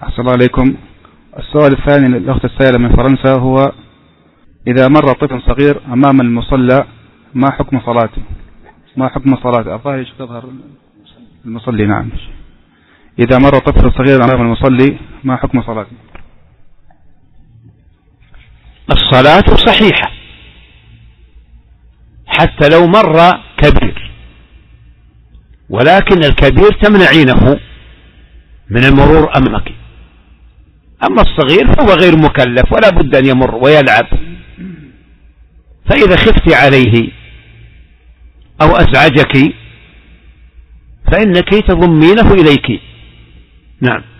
أحسن الله عليكم. السؤال الثاني للأخت السائلة من فرنسا هو: إذا مر طفل صغير أمام المصلى ما حكم صلاته؟ ما حكم صلاته؟ الظاهر تظهر المصلي. نعم. إذا مر طفل صغير أمام المصلي ما حكم صلاته؟ الصلاة صحيحة حتى لو مر كبير، ولكن الكبير تمنعينه من المرور أمامك، أما الصغير فهو غير مكلف ولا بد أن يمر ويلعب، فإذا خفت عليه أو أزعجك فإنك تضمينه إليك. نعم.